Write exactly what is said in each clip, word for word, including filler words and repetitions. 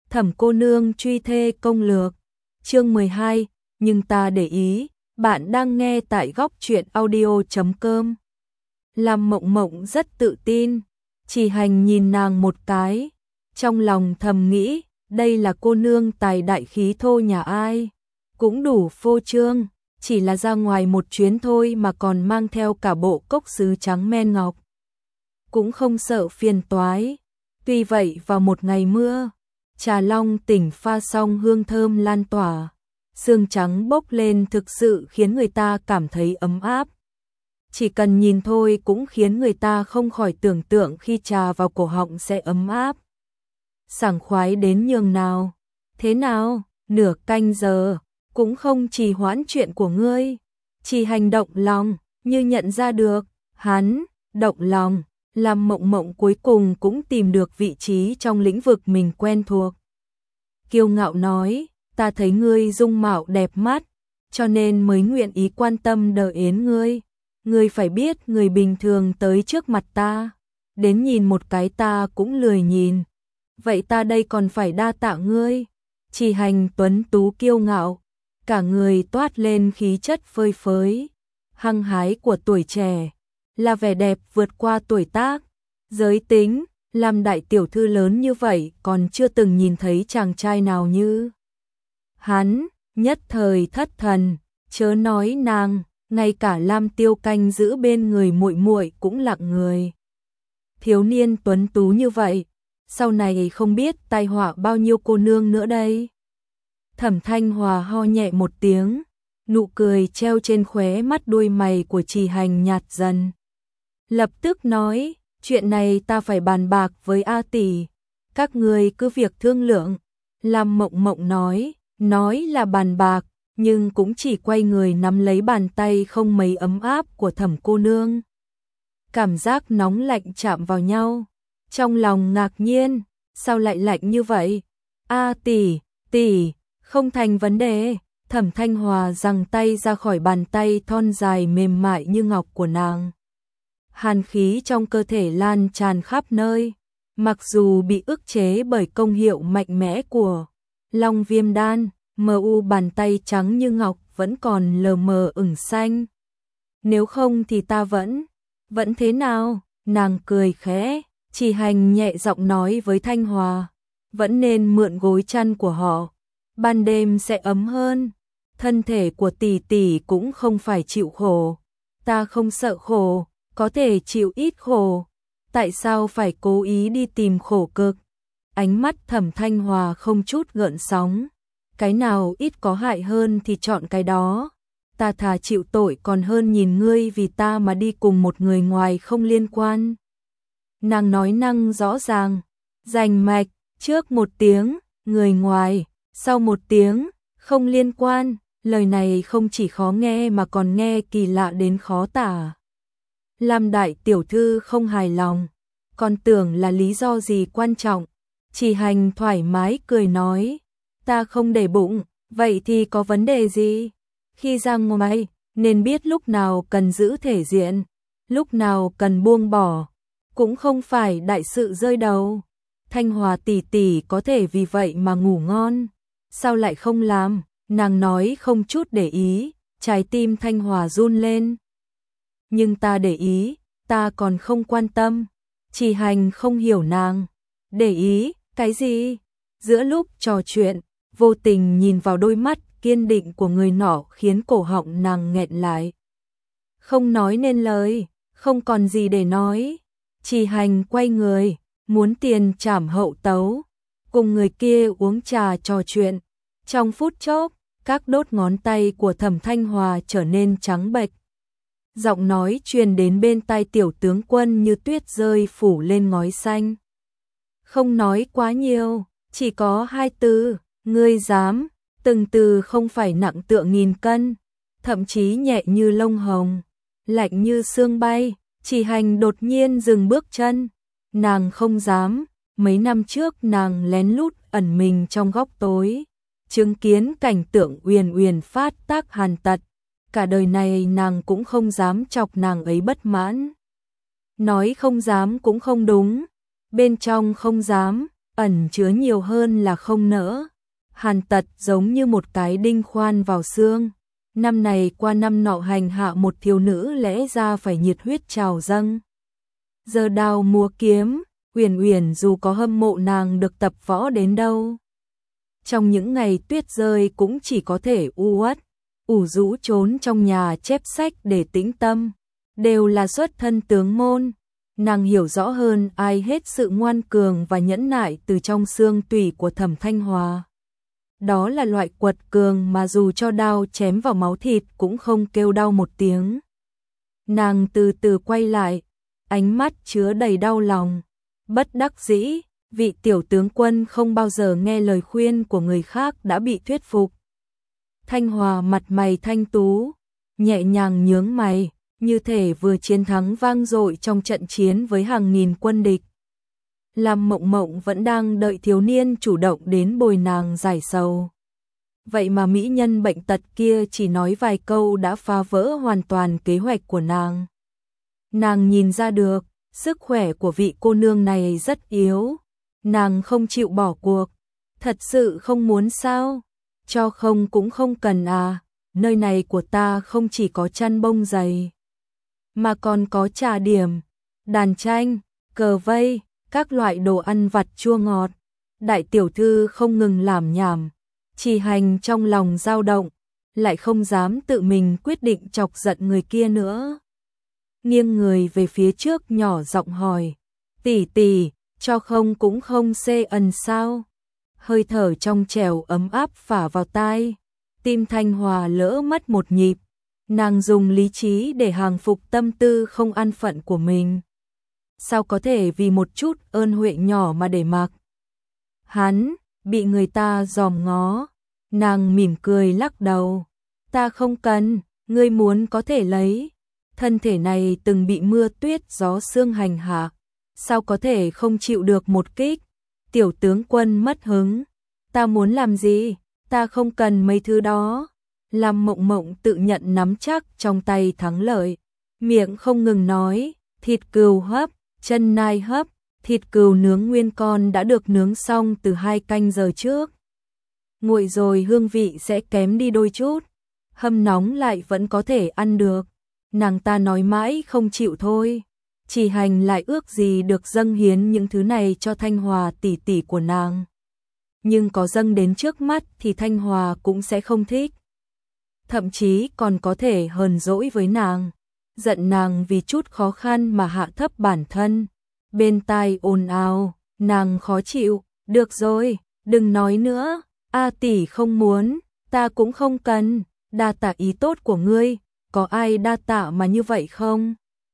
Thẩm cô nương truy thê công lược, chương mười hai, nhưng ta để ý, bạn đang nghe tại góc truyện audio chấm com. Lam Mộng Mộng rất tự tin, Chỉ Hành nhìn nàng một cái, trong lòng thầm nghĩ, đây là cô nương tài đại khí thô nhà ai, cũng đủ phô trương, chỉ là ra ngoài một chuyến thôi mà còn mang theo cả bộ cốc sứ trắng men ngọc. Cũng không sợ phiền toái. Tuy vậy vào một ngày mưa, trà long tỉnh pha xong hương thơm lan tỏa, sương trắng bốc lên thực sự khiến người ta cảm thấy ấm áp. Chỉ cần nhìn thôi cũng khiến người ta không khỏi tưởng tượng khi trà vào cổ họng sẽ ấm áp. Sảng khoái đến nhường nào. Thế nào, nửa canh giờ, cũng không trì hoãn chuyện của ngươi. Chỉ Hành động lòng, như nhận ra được, hắn, động lòng. Lam Mộng Mộng cuối cùng cũng tìm được vị trí trong lĩnh vực mình quen thuộc. Kiêu ngạo nói, ta thấy ngươi dung mạo đẹp mắt, cho nên mới nguyện ý quan tâm đỡ yến ngươi. Ngươi phải biết người bình thường tới trước mặt ta, đến nhìn một cái ta cũng lười nhìn. Vậy ta đây còn phải đa tạ ngươi. Chỉ Hành tuấn tú kiêu ngạo, cả người toát lên khí chất phơi phới, hăng hái của tuổi trẻ. Là vẻ đẹp vượt qua tuổi tác, giới tính, làm đại tiểu thư lớn như vậy còn chưa từng nhìn thấy chàng trai nào như hắn, nhất thời thất thần, chớ nói nàng, ngay cả Lam Tiêu canh giữ bên người muội muội cũng lặng người. Thiếu niên tuấn tú như vậy, sau này không biết tai họa bao nhiêu cô nương nữa đây. Thẩm Thanh Hòa ho nhẹ một tiếng, nụ cười treo trên khóe mắt đuôi mày của Chỉ Hành nhạt dần. Lập tức nói, chuyện này ta phải bàn bạc với A tỷ, các người cứ việc thương lượng. Lam Mộng Mộng nói, nói là bàn bạc, nhưng cũng chỉ quay người nắm lấy bàn tay không mấy ấm áp của Thẩm cô nương. Cảm giác nóng lạnh chạm vào nhau, trong lòng ngạc nhiên, sao lại lạnh như vậy? A tỷ, tỷ, không thành vấn đề. Thẩm Thanh Hòa giằng tay ra khỏi bàn tay thon dài mềm mại như ngọc của nàng. Hàn khí trong cơ thể lan tràn khắp nơi, mặc dù bị ức chế bởi công hiệu mạnh mẽ của Long Viêm Đan, mờ u bàn tay trắng như ngọc vẫn còn lờ mờ ửng xanh. Nếu không thì ta vẫn, vẫn thế nào? Nàng cười khẽ, Chỉ Hành nhẹ giọng nói với Thanh Hòa, vẫn nên mượn gối chăn của họ, ban đêm sẽ ấm hơn. Thân thể của tỷ tỷ cũng không phải chịu khổ, ta không sợ khổ. Có thể chịu ít khổ, tại sao phải cố ý đi tìm khổ cực? Ánh mắt Thẩm Thanh Hòa không chút gợn sóng, cái nào ít có hại hơn thì chọn cái đó. Ta thà chịu tội còn hơn nhìn ngươi vì ta mà đi cùng một người ngoài không liên quan. Nàng nói năng rõ ràng, rành mạch, trước một tiếng, người ngoài, sau một tiếng, không liên quan. Lời này không chỉ khó nghe mà còn nghe kỳ lạ đến khó tả. Lam đại tiểu thư không hài lòng, còn tưởng là lý do gì quan trọng. Chỉ Hành thoải mái cười nói, ta không để bụng, vậy thì có vấn đề gì? Khi ra ngoài, nên biết lúc nào cần giữ thể diện, lúc nào cần buông bỏ, cũng không phải đại sự rơi đầu. Thanh Hòa tỷ tỷ có thể vì vậy mà ngủ ngon, sao lại không làm? Nàng nói không chút để ý, trái tim Thanh Hòa run lên. Nhưng ta để ý, ta còn không quan tâm. Chỉ Hành không hiểu nàng. Để ý, cái gì? Giữa lúc trò chuyện, vô tình nhìn vào đôi mắt kiên định của người nọ khiến cổ họng nàng nghẹn lại. Không nói nên lời, không còn gì để nói. Chỉ Hành quay người, muốn tiền trảm hậu tấu, cùng người kia uống trà trò chuyện. Trong phút chốc, các đốt ngón tay của Thẩm Thanh Hòa trở nên trắng bệch. Giọng nói truyền đến bên tai tiểu tướng quân như tuyết rơi phủ lên ngói xanh. Không nói quá nhiều, chỉ có hai từ, ngươi dám, từng từ không phải nặng tựa nghìn cân, thậm chí nhẹ như lông hồng, lạnh như sương bay. Chỉ Hành đột nhiên dừng bước chân, nàng không dám, mấy năm trước nàng lén lút ẩn mình trong góc tối, chứng kiến cảnh tượng uyển uyển phát tác hàn tật. Cả đời này nàng cũng không dám chọc nàng ấy bất mãn. Nói không dám cũng không đúng, bên trong không dám, ẩn chứa nhiều hơn là không nỡ. Hàn Tật giống như một cái đinh khoan vào xương. Năm này qua năm nọ hành hạ một thiếu nữ lẽ ra phải nhiệt huyết trào dâng. Giờ đao múa kiếm, Uyển Uyển dù có hâm mộ nàng được tập võ đến đâu. Trong những ngày tuyết rơi cũng chỉ có thể u uất, ủ rũ trốn trong nhà chép sách để tĩnh tâm. Đều là xuất thân tướng môn. Nàng hiểu rõ hơn ai hết sự ngoan cường và nhẫn nại từ trong xương tủy của Thẩm Thanh Hòa. Đó là loại quật cường mà dù cho đao chém vào máu thịt cũng không kêu đau một tiếng. Nàng từ từ quay lại, ánh mắt chứa đầy đau lòng. Bất đắc dĩ, vị tiểu tướng quân không bao giờ nghe lời khuyên của người khác đã bị thuyết phục. Thanh Hòa mặt mày thanh tú, nhẹ nhàng nhướng mày, như thể vừa chiến thắng vang dội trong trận chiến với hàng nghìn quân địch. Lam Mộng Mộng vẫn đang đợi thiếu niên chủ động đến bồi nàng giải sầu. Vậy mà mỹ nhân bệnh tật kia chỉ nói vài câu đã phá vỡ hoàn toàn kế hoạch của nàng. Nàng nhìn ra được, sức khỏe của vị cô nương này rất yếu. Nàng không chịu bỏ cuộc. Thật sự không muốn sao? Cho không cũng không cần à. Nơi này của ta không chỉ có chăn bông dày, mà còn có trà điểm, đàn tranh, cờ vây, các loại đồ ăn vặt chua ngọt. Đại tiểu thư không ngừng làm nhảm, Chỉ Hành trong lòng dao động, lại không dám tự mình quyết định chọc giận người kia nữa. Nghiêng người về phía trước nhỏ giọng hỏi, tỷ tỷ, cho không cũng không xê ẩn sao? Hơi thở trong trẻo ấm áp phả vào tai, tim Thanh Hòa lỡ mất một nhịp. Nàng dùng lý trí để hàng phục tâm tư không an phận của mình. Sao có thể vì một chút ơn huệ nhỏ mà để mặc? Hắn, bị người ta dòm ngó. Nàng mỉm cười lắc đầu. Ta không cần, ngươi muốn có thể lấy. Thân thể này từng bị mưa tuyết gió sương hành hạ. Sao có thể không chịu được một kích? Tiểu tướng quân mất hứng. Ta muốn làm gì? Ta không cần mấy thứ đó. Lam Mộng Mộng tự nhận nắm chắc trong tay thắng lợi. Miệng không ngừng nói, thịt cừu hấp, chân nai hấp, thịt cừu nướng nguyên con đã được nướng xong từ hai canh giờ trước. Nguội rồi hương vị sẽ kém đi đôi chút, hâm nóng lại vẫn có thể ăn được. Nàng ta nói mãi không chịu thôi. Chỉ Hành lại ước gì được dâng hiến những thứ này cho Thanh Hòa tỷ tỷ của nàng. Nhưng có dâng đến trước mắt thì Thanh Hòa cũng sẽ không thích. Thậm chí còn có thể hờn dỗi với nàng, giận nàng vì chút khó khăn mà hạ thấp bản thân. Bên tai ồn ào, nàng khó chịu, được rồi, đừng nói nữa, A tỷ không muốn, ta cũng không cần, đa tạ ý tốt của ngươi, có ai đa tạ mà như vậy không?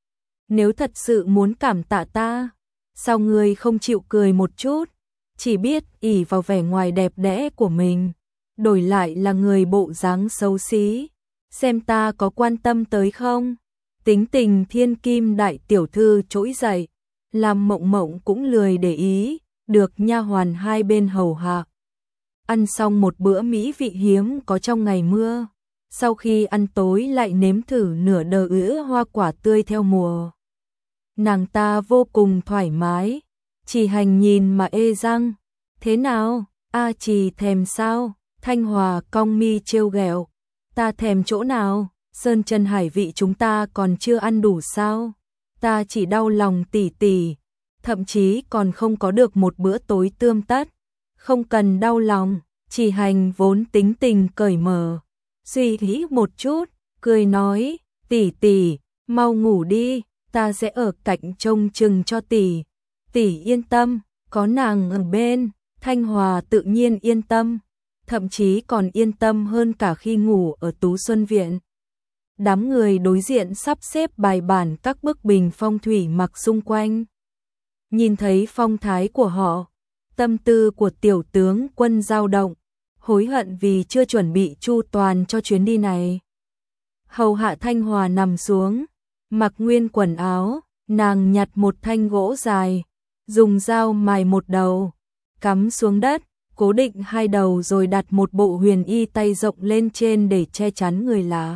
Nếu thật sự muốn cảm tạ ta, sao ngươi không chịu cười một chút, chỉ biết ỷ vào vẻ ngoài đẹp đẽ của mình, đổi lại là người bộ dáng xấu xí, xem ta có quan tâm tới không? Tính tình thiên kim đại tiểu thư trỗi dậy, làm Mộng Mộng cũng lười để ý, được nha hoàn hai bên hầu hạ. Ăn xong một bữa mỹ vị hiếm có trong ngày mưa, sau khi ăn tối lại nếm thử nửa đờ ứa hoa quả tươi theo mùa. Nàng ta vô cùng thoải mái, Chỉ Hành nhìn mà ê răng, thế nào, A Trì thèm sao? Thanh Hòa cong mi trêu ghẹo, ta thèm chỗ nào? Sơn chân hải vị chúng ta còn chưa ăn đủ sao? Ta chỉ đau lòng tỷ tỷ, thậm chí còn không có được một bữa tối tươm tất. Không cần đau lòng, Chỉ Hành vốn tính tình cởi mở, suy nghĩ một chút, cười nói, tỷ tỷ, mau ngủ đi, ta sẽ ở cạnh trông chừng cho tỷ. Tỷ yên tâm, có nàng ở bên. Thanh Hòa tự nhiên yên tâm, thậm chí còn yên tâm hơn cả khi ngủ ở Tú Xuân Viện. Đám người đối diện sắp xếp bài bản các bức bình phong thủy mặc xung quanh. Nhìn thấy phong thái của họ, tâm tư của tiểu tướng quân dao động, hối hận vì chưa chuẩn bị chu toàn cho chuyến đi này. Hầu hạ Thanh Hòa nằm xuống, mặc nguyên quần áo, nàng nhặt một thanh gỗ dài, dùng dao mài một đầu, cắm xuống đất, cố định hai đầu rồi đặt một bộ huyền y tay rộng lên trên để che chắn người lạ.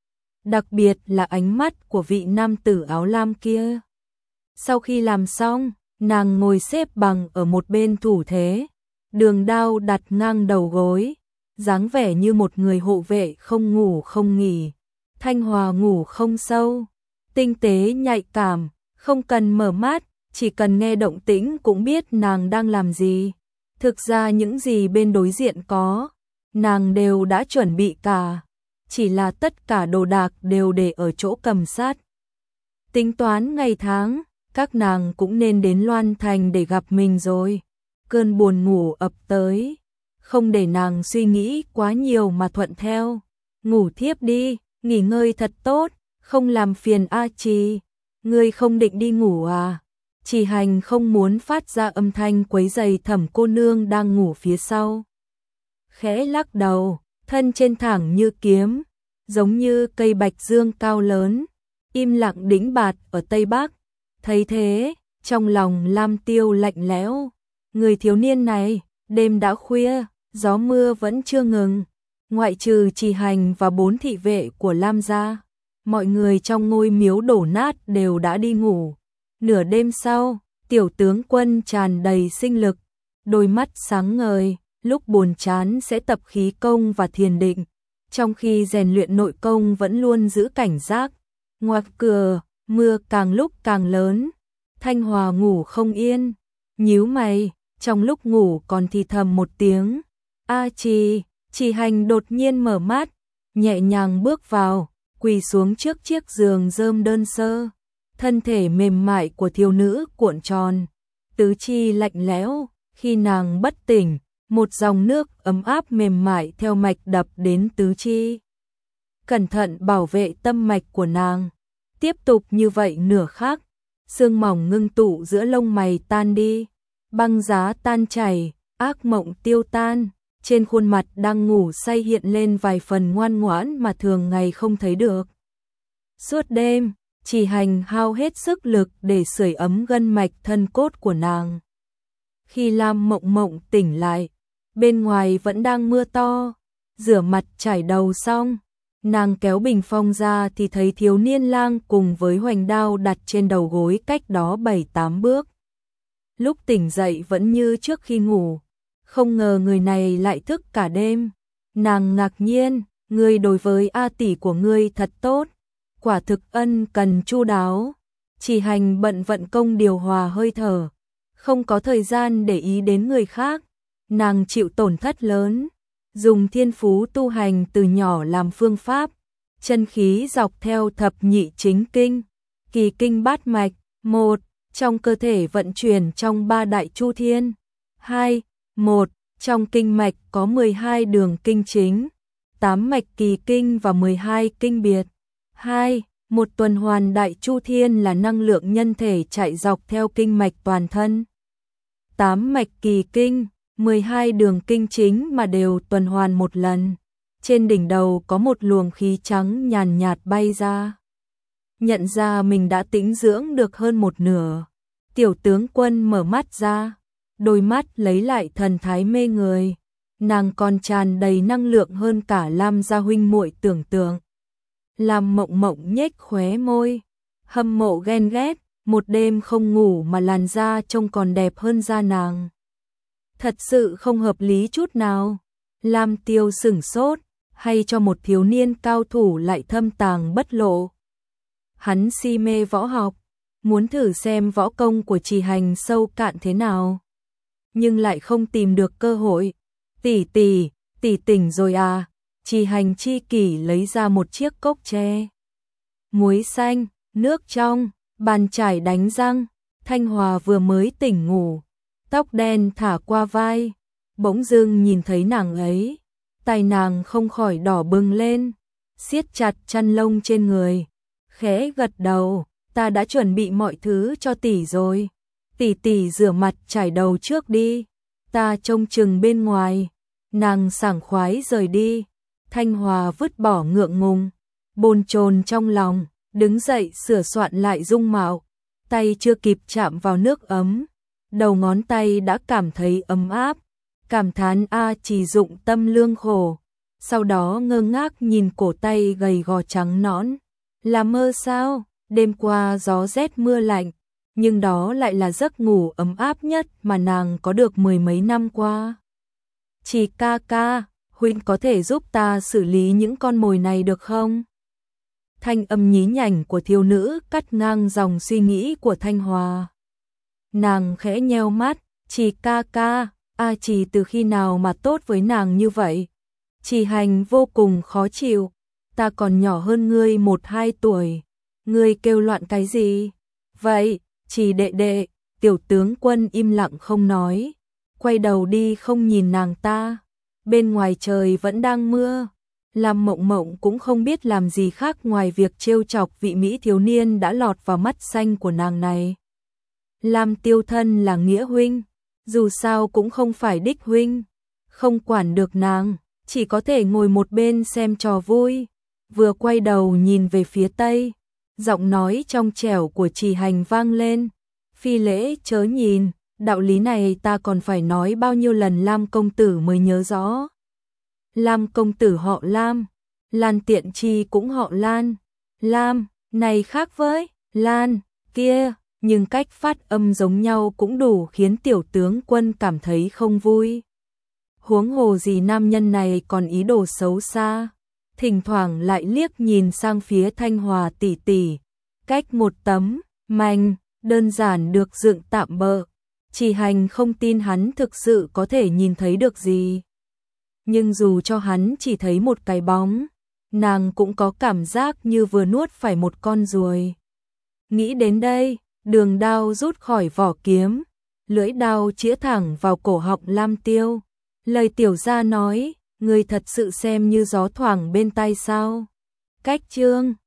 Đặc biệt là ánh mắt của vị nam tử áo lam kia. Sau khi làm xong, Nàng ngồi xếp bằng ở một bên thủ thế, đường đao đặt ngang đầu gối, dáng vẻ như một người hộ vệ không ngủ không nghỉ. Thanh Hòa ngủ không sâu, tinh tế nhạy cảm, không cần mở mắt, chỉ cần nghe động tĩnh cũng biết nàng đang làm gì. Thực ra những gì bên đối diện có, nàng đều đã chuẩn bị cả, chỉ là tất cả đồ đạc đều để ở chỗ cầm sát. Tính toán ngày tháng, các nàng cũng nên đến Loan Thành để gặp mình rồi. Cơn buồn ngủ ập tới, không để nàng suy nghĩ quá nhiều mà thuận theo. Ngủ thiếp đi, nghỉ ngơi thật tốt, không làm phiền A Trì. Ngươi không định đi ngủ à? Trì Hành không muốn phát ra âm thanh quấy rầy Thẩm cô nương đang ngủ phía sau. Khẽ lắc đầu, thân trên thẳng như kiếm, giống như cây bạch dương cao lớn, im lặng đĩnh bạt ở Tây Bắc. Thấy thế, trong lòng Lam Tiêu lạnh lẽo. Người thiếu niên này, đêm đã khuya, gió mưa vẫn chưa ngừng. Ngoại trừ Trì Hành và bốn thị vệ của Lam gia, mọi người trong ngôi miếu đổ nát đều đã đi ngủ. Nửa đêm sau, tiểu tướng quân tràn đầy sinh lực, đôi mắt sáng ngời, lúc buồn chán sẽ tập khí công và thiền định, trong khi rèn luyện nội công vẫn luôn giữ cảnh giác. Ngoài cửa, mưa càng lúc càng lớn, Thanh Hòa ngủ không yên, nhíu mày, trong lúc ngủ còn thì thầm một tiếng. A Trì. Trì Hành đột nhiên mở mắt, nhẹ nhàng bước vào, quỳ xuống trước chiếc giường rơm đơn sơ. Thân thể mềm mại của thiếu nữ cuộn tròn, tứ chi lạnh lẽo, khi nàng bất tỉnh, một dòng nước ấm áp mềm mại theo mạch đập đến tứ chi. Cẩn thận bảo vệ tâm mạch của nàng. Tiếp tục như vậy nửa khắc, sương mỏng ngưng tụ giữa lông mày tan đi, băng giá tan chảy, ác mộng tiêu tan. Trên khuôn mặt đang ngủ say hiện lên vài phần ngoan ngoãn mà thường ngày không thấy được. Suốt đêm, Trì Hành hao hết sức lực để sưởi ấm gân mạch thân cốt của nàng. Khi Lam Mộng Mộng tỉnh lại, bên ngoài vẫn đang mưa to, rửa mặt chải đầu xong, nàng kéo bình phong ra thì thấy thiếu niên lang cùng với hoành đao đặt trên đầu gối cách đó bảy tám bước. Lúc tỉnh dậy vẫn như trước khi ngủ. Không ngờ người này lại thức cả đêm. Nàng ngạc nhiên, ngươi đối với A tỷ của ngươi thật tốt, quả thực ân cần chu đáo. Trì Hành bận vận công điều hòa hơi thở, không có thời gian để ý đến người khác. Nàng chịu tổn thất lớn, dùng thiên phú tu hành từ nhỏ làm phương pháp, chân khí dọc theo thập nhị chính kinh, kỳ kinh bát mạch, một, trong cơ thể vận chuyển trong ba đại chu thiên, hai, một, trong kinh mạch có mười hai đường kinh chính, tám mạch kỳ kinh và mười hai kinh biệt. hai. Một tuần hoàn đại chu thiên là năng lượng nhân thể chạy dọc theo kinh mạch toàn thân. tám mạch kỳ kinh, mười hai đường kinh chính mà đều tuần hoàn một lần. Trên đỉnh đầu có một luồng khí trắng nhàn nhạt bay ra. Nhận ra mình đã tĩnh dưỡng được hơn một nửa. Tiểu tướng quân mở mắt ra, đôi mắt lấy lại thần thái mê người. Nàng còn tràn đầy năng lượng hơn cả Lam gia huynh muội tưởng tượng. Lam Mộng Mộng nhếch khóe môi, hâm mộ ghen ghét, một đêm không ngủ mà làn da trông còn đẹp hơn da nàng. Thật sự không hợp lý chút nào. Lam Tiêu sửng sốt, hay cho một thiếu niên cao thủ lại thâm tàng bất lộ. Hắn si mê võ học, muốn thử xem võ công của Trì Hành sâu cạn thế nào, nhưng lại không tìm được cơ hội. Tỷ tỷ, tỷ tỉnh rồi à? Trì Hành chi kỷ lấy ra một chiếc cốc tre. Muối xanh, nước trong, bàn chải đánh răng. Thanh Hòa vừa mới tỉnh ngủ, tóc đen thả qua vai, bỗng dưng nhìn thấy nàng ấy, tay nàng không khỏi đỏ bừng lên, siết chặt chăn lông trên người, khẽ gật đầu, ta đã chuẩn bị mọi thứ cho tỷ rồi. Tỷ tỷ rửa mặt chải đầu trước đi, ta trông chừng bên ngoài. Nàng sảng khoái rời đi. Thanh Hòa vứt bỏ ngượng ngùng, bồn chồn trong lòng, đứng dậy sửa soạn lại dung mạo, tay chưa kịp chạm vào nước ấm, đầu ngón tay đã cảm thấy ấm áp, cảm thán A Trì dụng tâm lương khổ, sau đó ngơ ngác nhìn cổ tay gầy gò trắng nõn. Là mơ sao? Đêm qua gió rét mưa lạnh, nhưng đó lại là giấc ngủ ấm áp nhất mà nàng có được mười mấy năm qua. Trì ca ca, huynh có thể giúp ta xử lý những con mồi này được không? Thanh âm nhí nhảnh của thiếu nữ cắt ngang dòng suy nghĩ của Thanh Hòa. Nàng khẽ nheo mắt, Trì ca ca, A Trì từ khi nào mà tốt với nàng như vậy? Trì Hành vô cùng khó chịu, ta còn nhỏ hơn ngươi một hai tuổi, ngươi kêu loạn cái gì? Vậy, Trì đệ đệ, tiểu tướng quân im lặng không nói, quay đầu đi không nhìn nàng ta. Bên ngoài trời vẫn đang mưa, Lam Mộng Mộng cũng không biết làm gì khác ngoài việc trêu chọc vị mỹ thiếu niên đã lọt vào mắt xanh của nàng này. Lam Tiêu Thân là nghĩa huynh, dù sao cũng không phải đích huynh, không quản được nàng, chỉ có thể ngồi một bên xem trò vui. Vừa quay đầu nhìn về phía tây, giọng nói trong trẻo của Trì Hành vang lên, phi lễ chớ nhìn, đạo lý này ta còn phải nói bao nhiêu lần Lam công tử mới nhớ rõ. Lam công tử họ Lam, Lan Tiện Chi cũng họ Lan, Lam, này khác với Lan, kia, nhưng cách phát âm giống nhau cũng đủ khiến tiểu tướng quân cảm thấy không vui. Huống hồ gì nam nhân này còn ý đồ xấu xa, thỉnh thoảng lại liếc nhìn sang phía Thanh Hòa tỷ tỷ, cách một tấm manh đơn giản được dựng tạm bợ. Trì Hành không tin hắn thực sự có thể nhìn thấy được gì. Nhưng dù cho hắn chỉ thấy một cái bóng, nàng cũng có cảm giác như vừa nuốt phải một con ruồi. Nghĩ đến đây, đường đao rút khỏi vỏ kiếm, lưỡi đao chĩa thẳng vào cổ họng Lam Tiêu. Lời tiểu gia nói, ngươi thật sự xem như gió thoảng bên tai sao? Cách chương